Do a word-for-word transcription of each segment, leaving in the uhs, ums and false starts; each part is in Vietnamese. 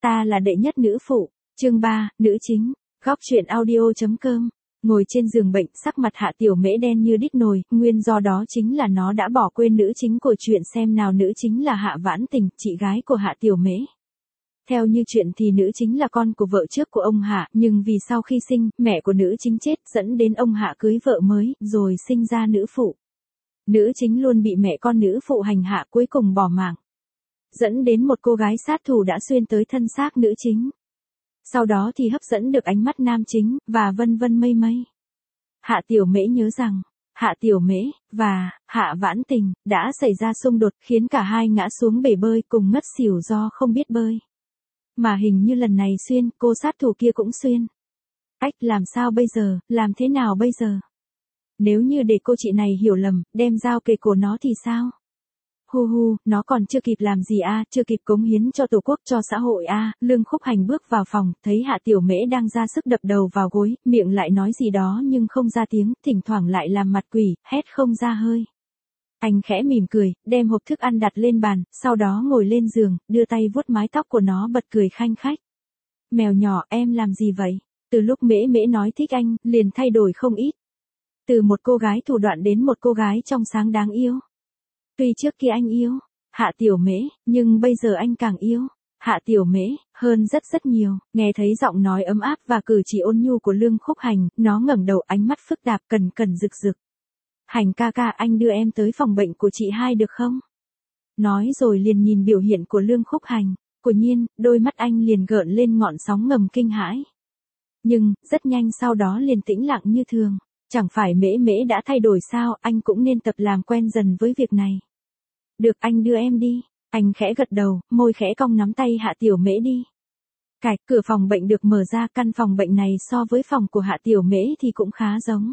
Ta là đệ nhất nữ phụ, chương ba, nữ chính, góc truyện audio.com. Ngồi trên giường bệnh, sắc mặt Hạ Tiểu Mễ đen như đít nồi, nguyên do đó chính là nó đã bỏ quên nữ chính của chuyện. Xem nào, nữ chính là Hạ Vãn Tình, chị gái của Hạ Tiểu Mễ. Theo như chuyện thì nữ chính là con của vợ trước của ông Hạ, nhưng vì sau khi sinh, mẹ của nữ chính chết, dẫn đến ông Hạ cưới vợ mới, rồi sinh ra nữ phụ. Nữ chính luôn bị mẹ con nữ phụ hành hạ, cuối cùng bỏ mạng, dẫn đến một cô gái sát thủ đã xuyên tới thân xác nữ chính. Sau đó thì hấp dẫn được ánh mắt nam chính, và vân vân mây mây. Hạ Tiểu Mễ nhớ rằng, Hạ Tiểu Mễ và Hạ Vãn Tình đã xảy ra xung đột, khiến cả hai ngã xuống bể bơi cùng ngất xỉu do không biết bơi. Mà hình như lần này xuyên, cô sát thủ kia cũng xuyên. Ách, làm sao bây giờ, làm thế nào bây giờ? Nếu như để cô chị này hiểu lầm, đem dao kề cổ nó thì sao? Hu hu, nó còn chưa kịp làm gì a, chưa kịp cống hiến cho tổ quốc, cho xã hội a. Lương Khúc Hành bước vào phòng, thấy Hạ Tiểu Mễ đang ra sức đập đầu vào gối, miệng lại nói gì đó nhưng không ra tiếng, thỉnh thoảng lại làm mặt quỷ, hét không ra hơi. Anh khẽ mỉm cười, đem hộp thức ăn đặt lên bàn, sau đó ngồi lên giường, đưa tay vuốt mái tóc của nó, bật cười khanh khách. Mèo nhỏ, em làm gì vậy? Từ lúc Mễ Mễ nói thích anh, liền thay đổi không ít. Từ một cô gái thủ đoạn đến một cô gái trong sáng đáng yêu. Tuy trước kia anh yêu Hạ Tiểu Mễ, nhưng bây giờ anh càng yêu Hạ Tiểu Mễ hơn rất rất nhiều. Nghe thấy giọng nói ấm áp và cử chỉ ôn nhu của Lương Khúc Hành, nó ngẩng đầu, ánh mắt phức tạp, cần cần rực rực. Hành ca ca, anh đưa em tới phòng bệnh của chị hai được không? Nói rồi liền nhìn biểu hiện của Lương Khúc Hành. Quả nhiên, đôi mắt anh liền gợn lên ngọn sóng ngầm kinh hãi. Nhưng, rất nhanh sau đó liền tĩnh lặng như thường. Chẳng phải Mễ Mễ đã thay đổi sao, anh cũng nên tập làm quen dần với việc này. Được, anh đưa em đi. Anh khẽ gật đầu, môi khẽ cong, nắm tay Hạ Tiểu Mễ đi. Cạch, cửa phòng bệnh được mở ra, căn phòng bệnh này so với phòng của Hạ Tiểu Mễ thì cũng khá giống.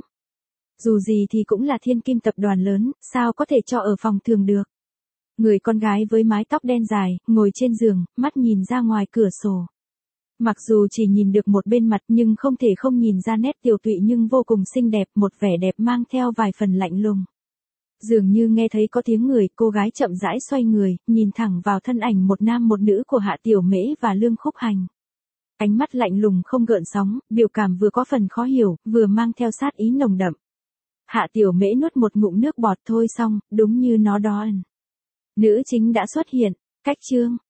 Dù gì thì cũng là thiên kim tập đoàn lớn, sao có thể cho ở phòng thường được. Người con gái với mái tóc đen dài, ngồi trên giường, mắt nhìn ra ngoài cửa sổ. Mặc dù chỉ nhìn được một bên mặt nhưng không thể không nhìn ra nét tiều tụy nhưng vô cùng xinh đẹp, một vẻ đẹp mang theo vài phần lạnh lùng. Dường như nghe thấy có tiếng người, cô gái chậm rãi xoay người, nhìn thẳng vào thân ảnh một nam một nữ của Hạ Tiểu Mễ và Lương Khúc Hành. Ánh mắt lạnh lùng không gợn sóng, biểu cảm vừa có phần khó hiểu, vừa mang theo sát ý nồng đậm. Hạ Tiểu Mễ nuốt một ngụm nước bọt, thôi xong, đúng như nó đó. Nữ chính đã xuất hiện, cách chương.